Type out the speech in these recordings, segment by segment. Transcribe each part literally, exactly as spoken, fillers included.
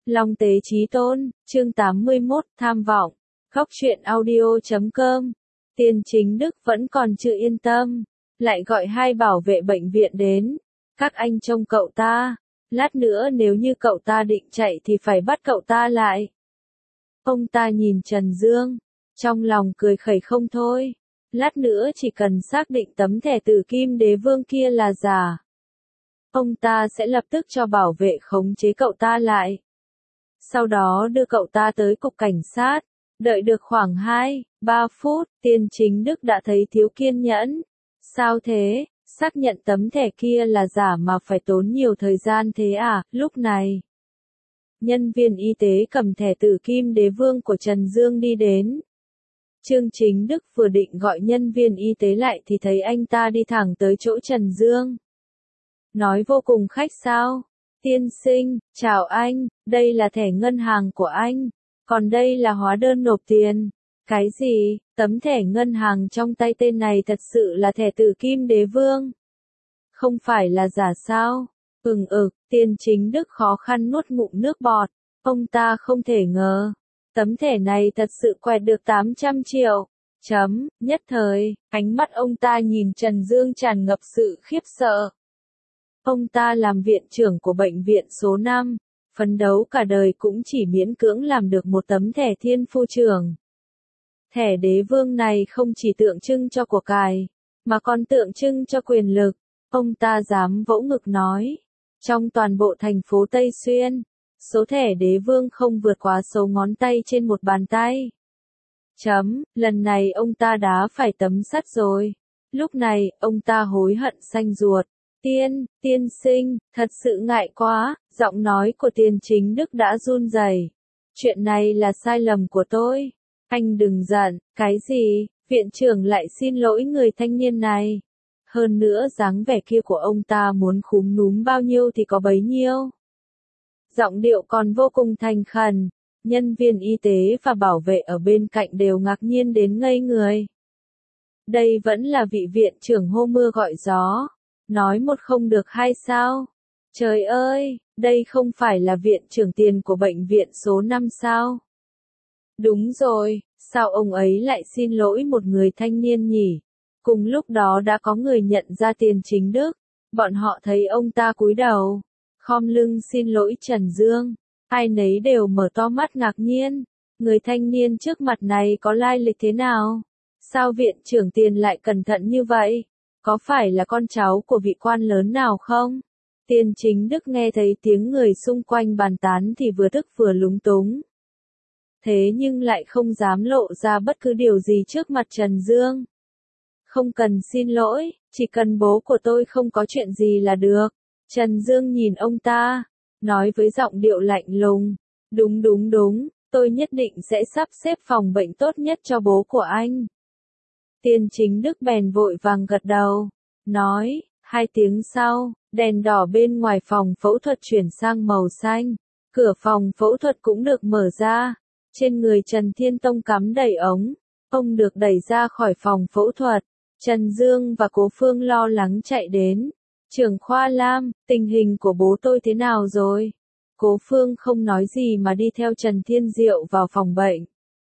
Long Tế Chí Tôn, chương tám mươi mốt, tham vọng. Góc truyện audio chấm com. Tiên Chính Đức vẫn còn chưa yên tâm, lại gọi hai bảo vệ bệnh viện đến. Các anh trông cậu ta, lát nữa nếu như cậu ta định chạy thì phải bắt cậu ta lại. Ông ta nhìn Trần Dương, trong lòng cười khẩy không thôi. Lát nữa chỉ cần xác định tấm thẻ Tử Kim Đế Vương kia là giả, ông ta sẽ lập tức cho bảo vệ khống chế cậu ta lại. Sau đó đưa cậu ta tới cục cảnh sát. Đợi được khoảng hai, ba phút, Tiên Chính Đức đã thấy thiếu kiên nhẫn. Sao thế, xác nhận tấm thẻ kia là giả mà phải tốn nhiều thời gian thế à? Lúc này, nhân viên y tế cầm thẻ Tử Kim Đế Vương của Trần Dương đi đến. Trương Chính Đức vừa định gọi nhân viên y tế lại thì thấy anh ta đi thẳng tới chỗ Trần Dương. Nói vô cùng khách sáo. Tiên sinh, chào anh, đây là thẻ ngân hàng của anh, còn đây là hóa đơn nộp tiền. Cái gì, tấm thẻ ngân hàng trong tay tên này thật sự là thẻ Tử Kim Đế Vương? Không phải là giả sao? Ừng ực, Tiên Chính Đức khó khăn nuốt ngụm nước bọt, ông ta không thể ngờ. Tấm thẻ này thật sự quẹt được tám trăm triệu. Chấm, nhất thời, ánh mắt ông ta nhìn Trần Dương tràn ngập sự khiếp sợ. Ông ta làm viện trưởng của bệnh viện số năm, phấn đấu cả đời cũng chỉ miễn cưỡng làm được một tấm thẻ thiên phu trưởng. Thẻ đế vương này không chỉ tượng trưng cho của cải, mà còn tượng trưng cho quyền lực. Ông ta dám vỗ ngực nói, trong toàn bộ thành phố Tây Xuyên, số thẻ đế vương không vượt quá số ngón tay trên một bàn tay. Chấm, lần này ông ta đá phải tấm sắt rồi. Lúc này, ông ta hối hận xanh ruột. Tiên, tiên sinh, thật sự ngại quá, giọng nói của Tiên Chính Đức đã run rẩy. Chuyện này là sai lầm của tôi. Anh đừng giận, cái gì, viện trưởng lại xin lỗi người thanh niên này. Hơn nữa dáng vẻ kia của ông ta muốn khúm núm bao nhiêu thì có bấy nhiêu. Giọng điệu còn vô cùng thành khẩn, nhân viên y tế và bảo vệ ở bên cạnh đều ngạc nhiên đến ngây người. Đây vẫn là vị viện trưởng hô mưa gọi gió. Nói một không được hai sao? Trời ơi, đây không phải là viện trưởng tiền của bệnh viện số năm sao? Đúng rồi, sao ông ấy lại xin lỗi một người thanh niên nhỉ? Cùng lúc đó đã có người nhận ra Tiên Chính Đức. Bọn họ thấy ông ta cúi đầu, khom lưng xin lỗi Trần Dương. Ai nấy đều mở to mắt ngạc nhiên. Người thanh niên trước mặt này có lai lịch thế nào? Sao viện trưởng tiền lại cẩn thận như vậy? Có phải là con cháu của vị quan lớn nào không? Tiên Chính Đức nghe thấy tiếng người xung quanh bàn tán thì vừa tức vừa lúng túng. Thế nhưng lại không dám lộ ra bất cứ điều gì trước mặt Trần Dương. Không cần xin lỗi, chỉ cần bố của tôi không có chuyện gì là được. Trần Dương nhìn ông ta, nói với giọng điệu lạnh lùng. Đúng đúng đúng, tôi nhất định sẽ sắp xếp phòng bệnh tốt nhất cho bố của anh. Tiên Chính Đức bèn vội vàng gật đầu, nói, hai tiếng sau, đèn đỏ bên ngoài phòng phẫu thuật chuyển sang màu xanh, cửa phòng phẫu thuật cũng được mở ra, trên người Trần Thiên Tông cắm đầy ống, ông được đẩy ra khỏi phòng phẫu thuật, Trần Dương và Cố Phương lo lắng chạy đến, trưởng khoa Lam, tình hình của bố tôi thế nào rồi? Cố Phương không nói gì mà đi theo Trần Thiên Diệu vào phòng bệnh.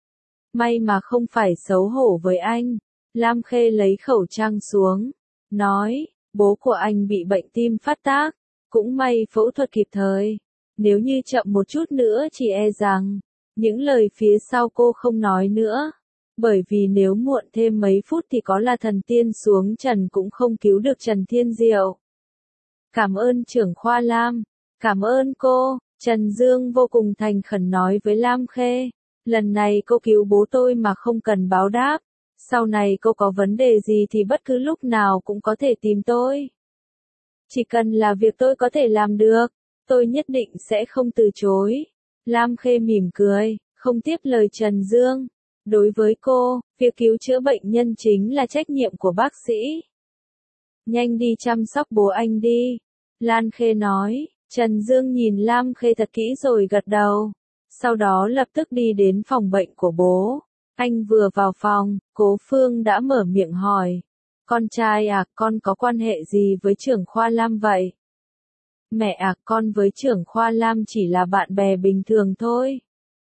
May mà không phải xấu hổ với anh. Lam Khê lấy khẩu trang xuống, nói, bố của anh bị bệnh tim phát tác, cũng may phẫu thuật kịp thời, nếu như chậm một chút nữa chỉ e rằng, những lời phía sau cô không nói nữa, bởi vì nếu muộn thêm mấy phút thì có là thần tiên xuống trần cũng không cứu được Trần Thiên Diệu. Cảm ơn trưởng khoa Lam, cảm ơn cô, Trần Dương vô cùng thành khẩn nói với Lam Khê, lần này cô cứu bố tôi mà không cần báo đáp. Sau này cô có vấn đề gì thì bất cứ lúc nào cũng có thể tìm tôi. Chỉ cần là việc tôi có thể làm được, tôi nhất định sẽ không từ chối. Lam Khê mỉm cười, không tiếp lời Trần Dương. Đối với cô, việc cứu chữa bệnh nhân chính là trách nhiệm của bác sĩ. Nhanh đi chăm sóc bố anh đi. Lan Khê nói, Trần Dương nhìn Lam Khê thật kỹ rồi gật đầu. Sau đó lập tức đi đến phòng bệnh của bố. Anh vừa vào phòng, Cố Phương đã mở miệng hỏi. Con trai à, con có quan hệ gì với trưởng khoa Lam vậy? Mẹ à, con với trưởng khoa Lam chỉ là bạn bè bình thường thôi.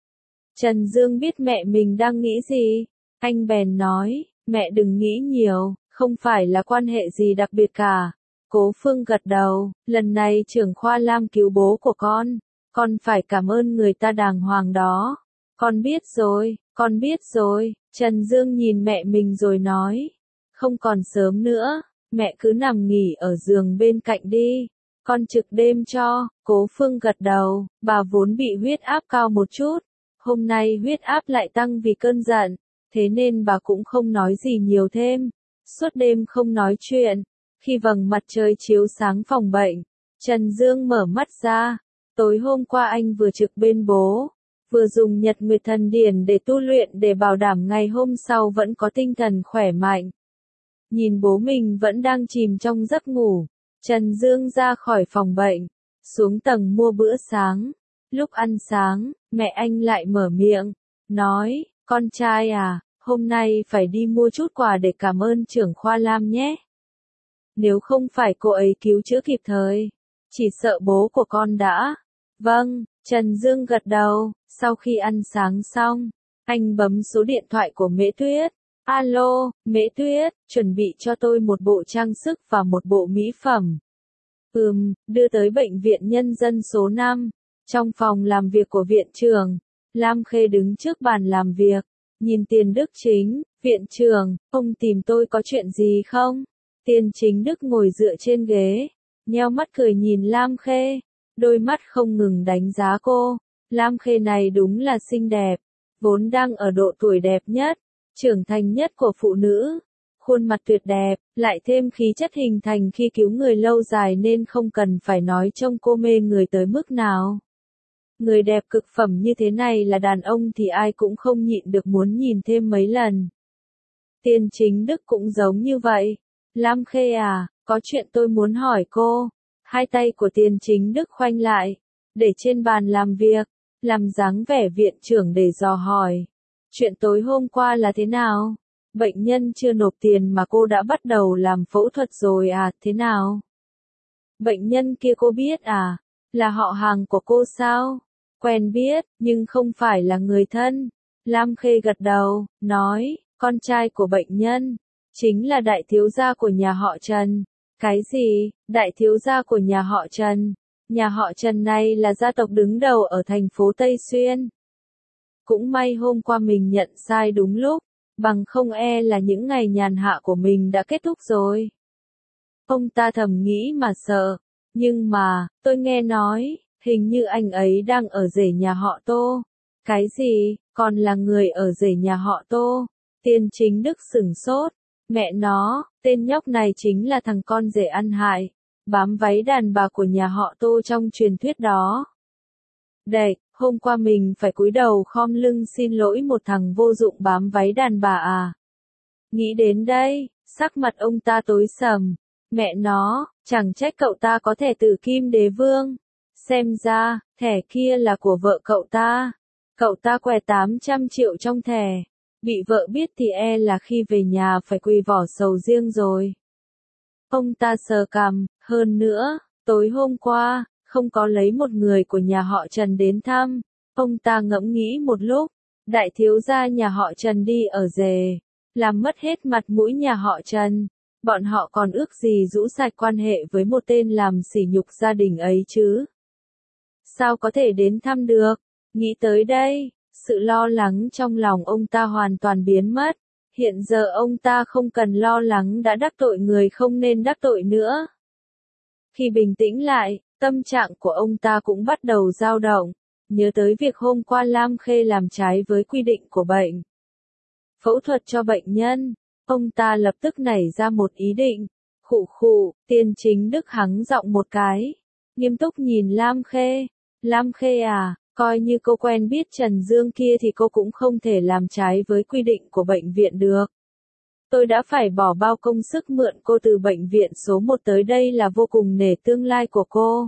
Trần Dương biết mẹ mình đang nghĩ gì. Anh bèn nói, mẹ đừng nghĩ nhiều, không phải là quan hệ gì đặc biệt cả. Cố Phương gật đầu, lần này trưởng khoa Lam cứu bố của con, con phải cảm ơn người ta đàng hoàng đó. Con biết rồi, con biết rồi. Trần Dương nhìn mẹ mình rồi nói, không còn sớm nữa, mẹ cứ nằm nghỉ ở giường bên cạnh đi. Con trực đêm cho. Cố Phương gật đầu, bà vốn bị huyết áp cao một chút. Hôm nay huyết áp lại tăng vì cơn giận, thế nên bà cũng không nói gì nhiều thêm. Suốt đêm không nói chuyện. Khi vầng mặt trời chiếu sáng phòng bệnh, Trần Dương mở mắt ra. Tối hôm qua anh vừa trực bên bố, vừa dùng Nhật Nguyệt Thần Điển để tu luyện để bảo đảm ngày hôm sau vẫn có tinh thần khỏe mạnh. Nhìn bố mình vẫn đang chìm trong giấc ngủ, Trần Dương ra khỏi phòng bệnh, xuống tầng mua bữa sáng. Lúc ăn sáng, mẹ anh lại mở miệng, nói, con trai à, hôm nay phải đi mua chút quà để cảm ơn trưởng khoa Lam nhé. Nếu không phải cô ấy cứu chữa kịp thời, chỉ sợ bố của con đã. Vâng, Trần Dương gật đầu. Sau khi ăn sáng xong, anh bấm số điện thoại của Mễ Tuyết. Alo, Mễ Tuyết, chuẩn bị cho tôi một bộ trang sức và một bộ mỹ phẩm. Ừm, đưa tới bệnh viện nhân dân số năm. Trong phòng làm việc của viện trưởng, Lam Khê đứng trước bàn làm việc, nhìn Tiền Đức Chính. Viện trưởng, ông tìm tôi có chuyện gì không? Tiền Chính Đức ngồi dựa trên ghế, nheo mắt cười nhìn Lam Khê, đôi mắt không ngừng đánh giá cô. Lam Khê này đúng là xinh đẹp, vốn đang ở độ tuổi đẹp nhất, trưởng thành nhất của phụ nữ. Khuôn mặt tuyệt đẹp, lại thêm khí chất hình thành khi cứu người lâu dài nên không cần phải nói trông cô mê người tới mức nào. Người đẹp cực phẩm như thế này là đàn ông thì ai cũng không nhịn được muốn nhìn thêm mấy lần. Tiền Chính Đức cũng giống như vậy. Lam Khê à, có chuyện tôi muốn hỏi cô. Hai tay của Tiền Chính Đức khoanh lại, để trên bàn làm việc, làm dáng vẻ viện trưởng để dò hỏi. Chuyện tối hôm qua là thế nào? Bệnh nhân chưa nộp tiền mà cô đã bắt đầu làm phẫu thuật rồi à, thế nào? Bệnh nhân kia cô biết à? Là họ hàng của cô sao? Quen biết, nhưng không phải là người thân. Lam Khê gật đầu, nói, con trai của bệnh nhân, chính là đại thiếu gia của nhà họ Trần. Cái gì, đại thiếu gia của nhà họ Trần? Nhà họ Trần này là gia tộc đứng đầu ở thành phố Tây Xuyên. Cũng may hôm qua mình nhận sai đúng lúc, bằng không e là những ngày nhàn hạ của mình đã kết thúc rồi. Ông ta thầm nghĩ mà sợ, nhưng mà, tôi nghe nói, hình như anh ấy đang ở rể nhà họ Tô. Cái gì, còn là người ở rể nhà họ Tô? Tiền Chính Đức sửng sốt, mẹ nó, tên nhóc này chính là thằng con rể ăn hại, bám váy đàn bà của nhà họ Tô trong truyền thuyết đó. Đệch, hôm qua mình phải cúi đầu khom lưng xin lỗi một thằng vô dụng bám váy đàn bà à? Nghĩ đến đây, sắc mặt ông ta tối sầm. Mẹ nó, chẳng trách cậu ta có thẻ tử kim đế vương. Xem ra, thẻ kia là của vợ cậu ta. Cậu ta què tám trăm triệu trong thẻ. Bị vợ biết thì e là khi về nhà phải quỳ vỏ sầu riêng rồi. Ông ta sờ cằm, hơn nữa, tối hôm qua, không có lấy một người của nhà họ Trần đến thăm. Ông ta ngẫm nghĩ một lúc, đại thiếu gia nhà họ Trần đi ở rể, làm mất hết mặt mũi nhà họ Trần. Bọn họ còn ước gì rũ sạch quan hệ với một tên làm sỉ nhục gia đình ấy chứ? Sao có thể đến thăm được? Nghĩ tới đây, sự lo lắng trong lòng ông ta hoàn toàn biến mất. Hiện giờ ông ta không cần lo lắng đã đắc tội người không nên đắc tội nữa. Khi bình tĩnh lại, tâm trạng của ông ta cũng bắt đầu dao động, nhớ tới việc hôm qua Lam Khê làm trái với quy định của bệnh phẫu thuật cho bệnh nhân. Ông ta lập tức nảy ra một ý định. Khụ khụ, Tiền Chính Đức hắng giọng một cái, nghiêm túc nhìn Lam Khê. Lam Khê à, coi như cô quen biết Trần Dương kia thì cô cũng không thể làm trái với quy định của bệnh viện được. Tôi đã phải bỏ bao công sức mượn cô từ bệnh viện số một tới đây là vô cùng nể tương lai của cô.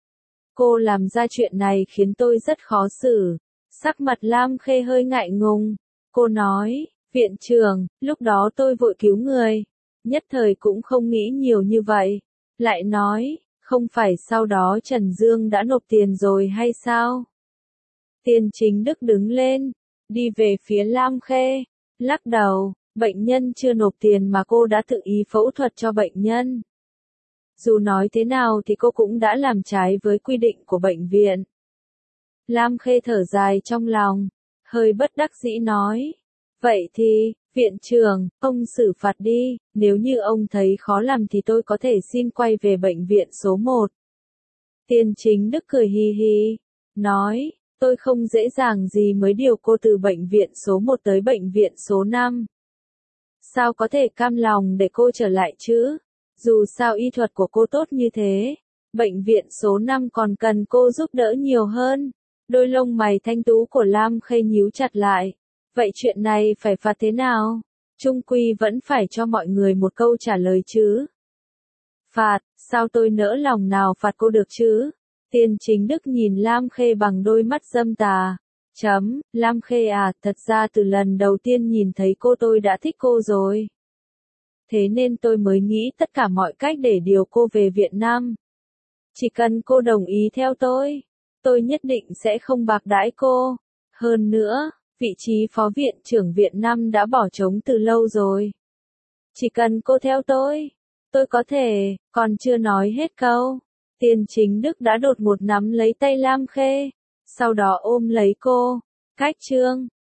Cô làm ra chuyện này khiến tôi rất khó xử. Sắc mặt Lam Khê hơi ngại ngùng. Cô nói, viện trưởng, lúc đó tôi vội cứu người. Nhất thời cũng không nghĩ nhiều như vậy. Lại nói, Không phải sau đó Trần Dương đã nộp tiền rồi hay sao? Tiên Chính Đức đứng lên, đi về phía Lam Khê, lắc đầu, bệnh nhân chưa nộp tiền mà cô đã tự ý phẫu thuật cho bệnh nhân. Dù nói thế nào thì cô cũng đã làm trái với quy định của bệnh viện. Lam Khê thở dài trong lòng, hơi bất đắc dĩ nói. Vậy thì, viện trưởng, ông xử phạt đi, nếu như ông thấy khó làm thì tôi có thể xin quay về bệnh viện số một. Tiên Chính Đức cười hì hì, nói, tôi không dễ dàng gì mới điều cô từ bệnh viện số một tới bệnh viện số năm. Sao có thể cam lòng để cô trở lại chứ? Dù sao y thuật của cô tốt như thế, bệnh viện số năm còn cần cô giúp đỡ nhiều hơn. Đôi lông mày thanh tú của Lam Khê nhíu chặt lại. Vậy chuyện này phải phạt thế nào? Trung quy vẫn phải cho mọi người một câu trả lời chứ. Phạt, sao tôi nỡ lòng nào phạt cô được chứ? Tiên Chính Đức nhìn Lam Khê bằng đôi mắt dâm tà. Chấm, Lam Khê à, thật ra từ lần đầu tiên nhìn thấy cô tôi đã thích cô rồi. Thế nên tôi mới nghĩ tất cả mọi cách để điều cô về Việt Nam. Chỉ cần cô đồng ý theo tôi, tôi nhất định sẽ không bạc đãi cô. Hơn nữa, vị trí phó viện trưởng Việt Nam đã bỏ trống từ lâu rồi. Chỉ cần cô theo tôi, tôi có thể, còn chưa nói hết câu. Tiên Chính Đức đã đột ngột nắm lấy tay Lam Khê, sau đó ôm lấy cô. Cách chương